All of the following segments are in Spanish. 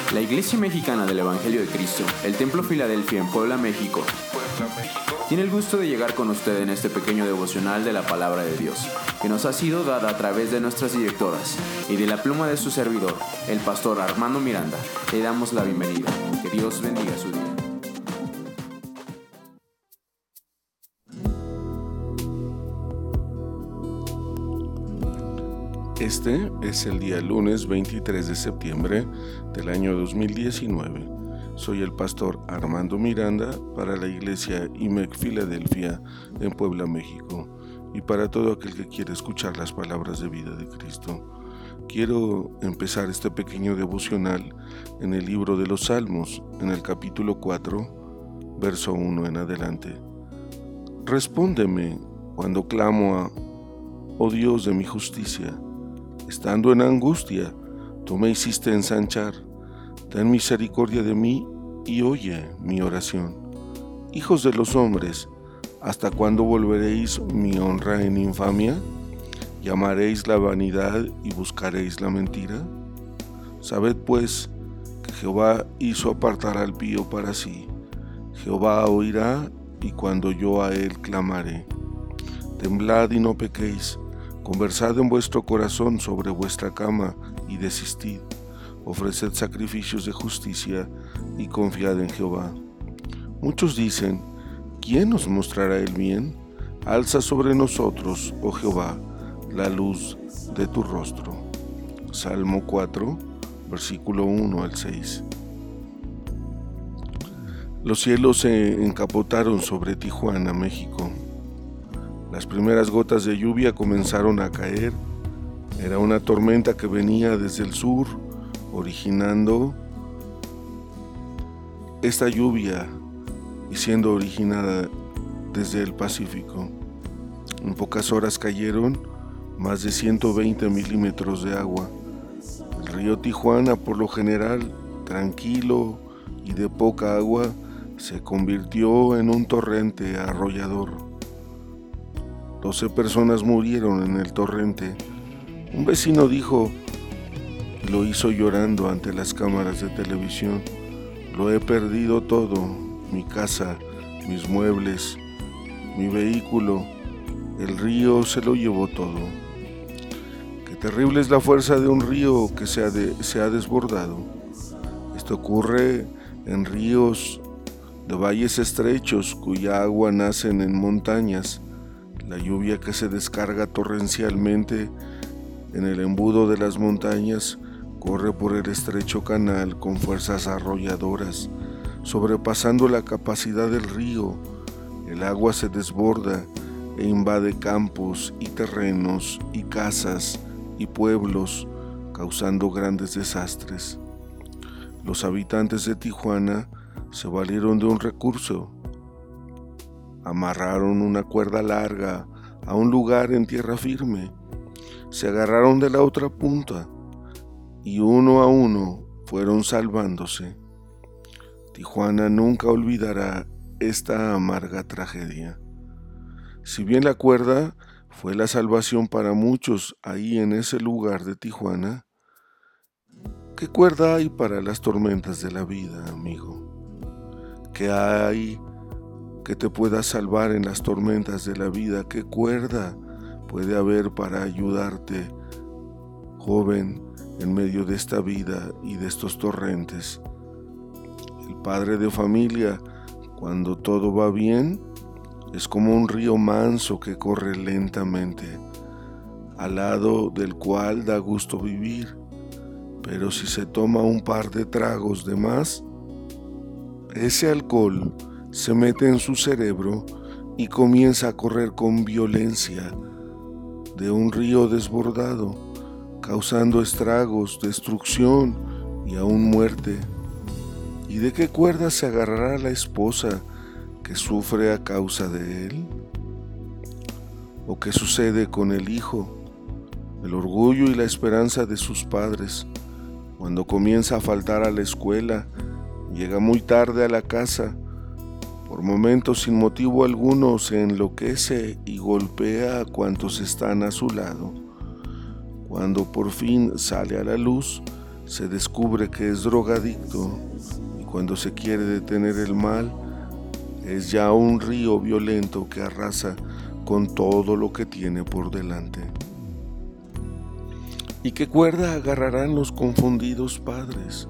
La Iglesia Mexicana del Evangelio de Cristo, el Templo Filadelfia en Puebla, México, tiene el gusto de llegar con usted en este pequeño devocional de la Palabra de Dios, que nos ha sido dada a través de nuestras directoras y de la pluma de su servidor, el pastor Armando Miranda. Le damos la bienvenida. Que Dios bendiga su día. Este es el día lunes 23 de septiembre del año 2019. Soy el pastor Armando Miranda para la iglesia IMEC Filadelfia en Puebla, México, y para todo aquel que quiere escuchar las palabras de vida de Cristo. Quiero empezar este pequeño devocional en el libro de los Salmos, en el capítulo 4, verso 1 en adelante. Respóndeme cuando clamo oh Dios de mi justicia. Estando en angustia, tú me hiciste ensanchar. Ten misericordia de mí y oye mi oración. Hijos de los hombres, ¿hasta cuándo volveréis mi honra en infamia? ¿Llamaréis la vanidad y buscaréis la mentira? Sabed pues que Jehová hizo apartar al pío para sí. Jehová oirá, y cuando yo a él clamaré. Temblad y no pequéis. Conversad en vuestro corazón sobre vuestra cama y desistid. Ofreced sacrificios de justicia y confiad en Jehová. Muchos dicen, ¿quién nos mostrará el bien? Alza sobre nosotros, oh Jehová, la luz de tu rostro. Salmo 4, versículo 1 al 6. Los cielos se encapotaron sobre Tijuana, México. Las primeras gotas de lluvia comenzaron a caer. Era una tormenta que venía desde el sur, originando esta lluvia y siendo originada desde el Pacífico. En pocas horas cayeron más de 120 milímetros de agua. El río Tijuana, por lo general tranquilo y de poca agua, se convirtió en un torrente arrollador. 12 personas murieron en el torrente. Un vecino dijo, lo hizo llorando ante las cámaras de televisión: lo he perdido todo, mi casa, mis muebles, mi vehículo, el río se lo llevó todo. Qué terrible es la fuerza de un río que se ha desbordado. Esto ocurre en ríos de valles estrechos cuya agua nace en montañas. La lluvia que se descarga torrencialmente en el embudo de las montañas corre por el estrecho canal con fuerzas arrolladoras, sobrepasando la capacidad del río. El agua se desborda e invade campos y terrenos y casas y pueblos, causando grandes desastres. Los habitantes de Tijuana se valieron de un recurso. Amarraron una cuerda larga a un lugar en tierra firme, se agarraron de la otra punta y uno a uno fueron salvándose. Tijuana nunca olvidará esta amarga tragedia. Si bien la cuerda fue la salvación para muchos ahí en ese lugar de Tijuana, ¿qué cuerda hay para las tormentas de la vida, amigo? ¿Qué hay que te pueda salvar en las tormentas de la vida? ¿Qué cuerda puede haber para ayudarte, joven, en medio de esta vida y de estos torrentes? El padre de familia, cuando todo va bien, es como un río manso que corre lentamente, al lado del cual da gusto vivir. Pero si se toma un par de tragos de más, ese alcohol se mete en su cerebro y comienza a correr con violencia de un río desbordado, causando estragos, destrucción y aún muerte. ¿Y de qué cuerda se agarrará la esposa que sufre a causa de él? ¿O qué sucede con el hijo, el orgullo y la esperanza de sus padres, cuando comienza a faltar a la escuela, llega muy tarde a la casa? Por momentos, sin motivo alguno, se enloquece y golpea a cuantos están a su lado. Cuando por fin sale a la luz, se descubre que es drogadicto y cuando se quiere detener el mal, es ya un río violento que arrasa con todo lo que tiene por delante. ¿Y qué cuerda agarrarán los confundidos padres?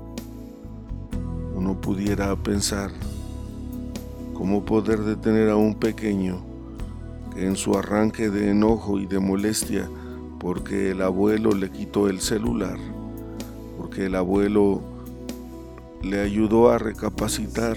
Uno pudiera pensar cómo poder detener a un pequeño que en su arranque de enojo y de molestia porque el abuelo le quitó el celular, porque el abuelo le ayudó a recapacitar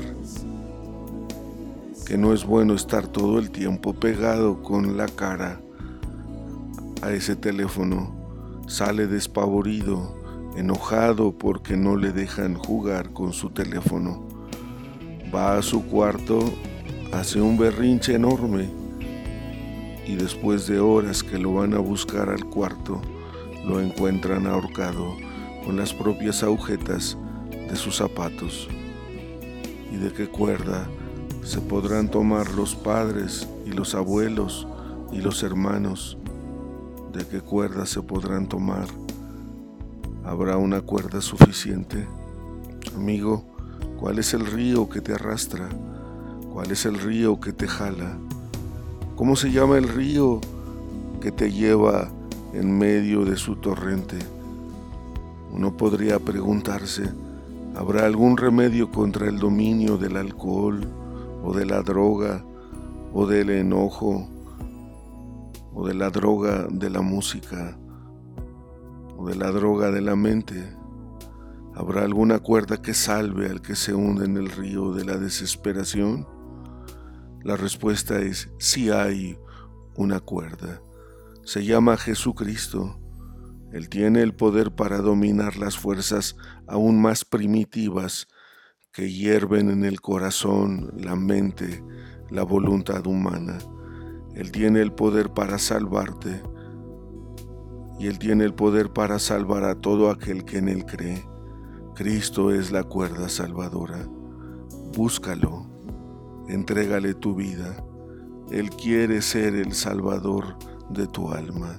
que no es bueno estar todo el tiempo pegado con la cara a ese teléfono, sale despavorido, enojado porque no le dejan jugar con su teléfono. Va a su cuarto, hace un berrinche enorme y después de horas que lo van a buscar al cuarto, lo encuentran ahorcado con las propias agujetas de sus zapatos. ¿Y de qué cuerda se podrán tomar los padres y los abuelos y los hermanos? ¿De qué cuerda se podrán tomar? ¿Habrá una cuerda suficiente? Amigo, ¿cuál es el río que te arrastra? ¿Cuál es el río que te jala? ¿Cómo se llama el río que te lleva en medio de su torrente? Uno podría preguntarse, ¿habrá algún remedio contra el dominio del alcohol o de la droga o del enojo o de la droga de la música o de la droga de la mente? ¿Habrá alguna cuerda que salve al que se hunde en el río de la desesperación? La respuesta es sí hay una cuerda. Se llama Jesucristo. Él tiene el poder para dominar las fuerzas aún más primitivas que hierven en el corazón, la mente, la voluntad humana. Él tiene el poder para salvarte y Él tiene el poder para salvar a todo aquel que en Él cree. Cristo es la cuerda salvadora. Búscalo, entrégale tu vida. Él quiere ser el salvador de tu alma.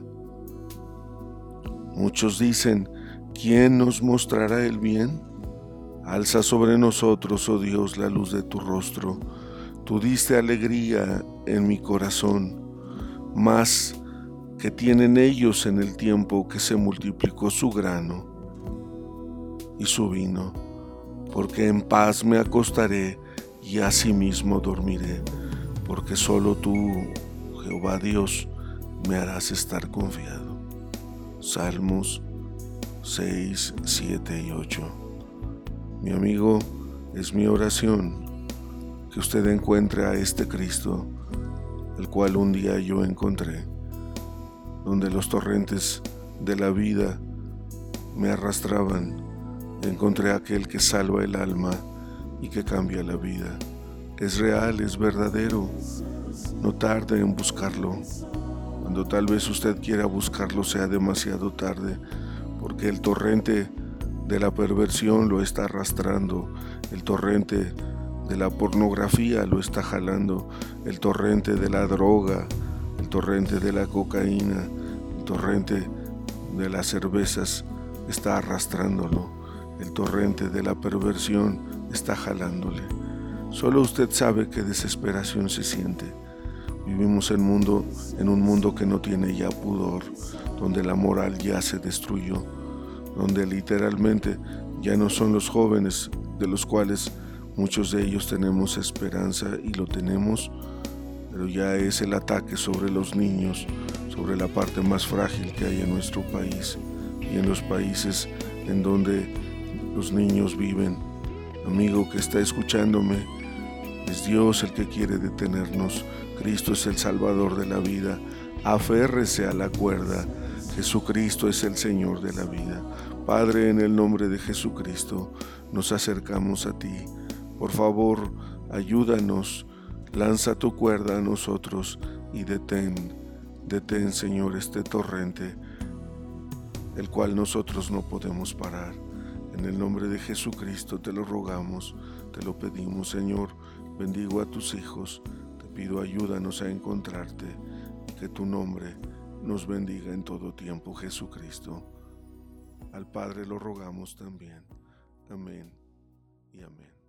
Muchos dicen, ¿quién nos mostrará el bien? Alza sobre nosotros, oh Dios, la luz de tu rostro. Tú diste alegría en mi corazón, más que tienen ellos en el tiempo que se multiplicó su grano y su vino, porque en paz me acostaré y asimismo dormiré, porque solo tú, Jehová Dios, me harás estar confiado. Salmos 6, 7 y 8. Mi amigo, es mi oración que usted encuentre a este Cristo, el cual un día yo encontré, donde los torrentes de la vida me arrastraban. Encontré a aquel que salva el alma y que cambia la vida. Es real, es verdadero. No tarde en buscarlo. Cuando tal vez usted quiera buscarlo sea demasiado tarde, porque el torrente de la perversión lo está arrastrando, el torrente de la pornografía lo está jalando, el torrente de la droga, el torrente de la cocaína, el torrente de las cervezas está arrastrándolo, el torrente de la perversión está jalándole. Solo usted sabe qué desesperación se siente. Vivimos en un mundo que no tiene ya pudor, donde la moral ya se destruyó, donde literalmente ya no son los jóvenes, de los cuales muchos de ellos tenemos esperanza y lo tenemos, pero ya es el ataque sobre los niños, sobre la parte más frágil que hay en nuestro país y en los países en donde los niños viven. Amigo que está escuchándome, es Dios el que quiere detenernos. Cristo es el Salvador de la vida. Aférrese a la cuerda. Jesucristo es el Señor de la vida. Padre, en el nombre de Jesucristo, nos acercamos a ti. Por favor, ayúdanos. Lanza tu cuerda a nosotros y detén, Señor, este torrente, el cual nosotros no podemos parar. En el nombre de Jesucristo te lo rogamos, te lo pedimos, Señor. Bendigo a tus hijos. Pido ayúdanos a encontrarte y que tu nombre nos bendiga en todo tiempo, Jesucristo. al Padre lo rogamos también. Amén y amén.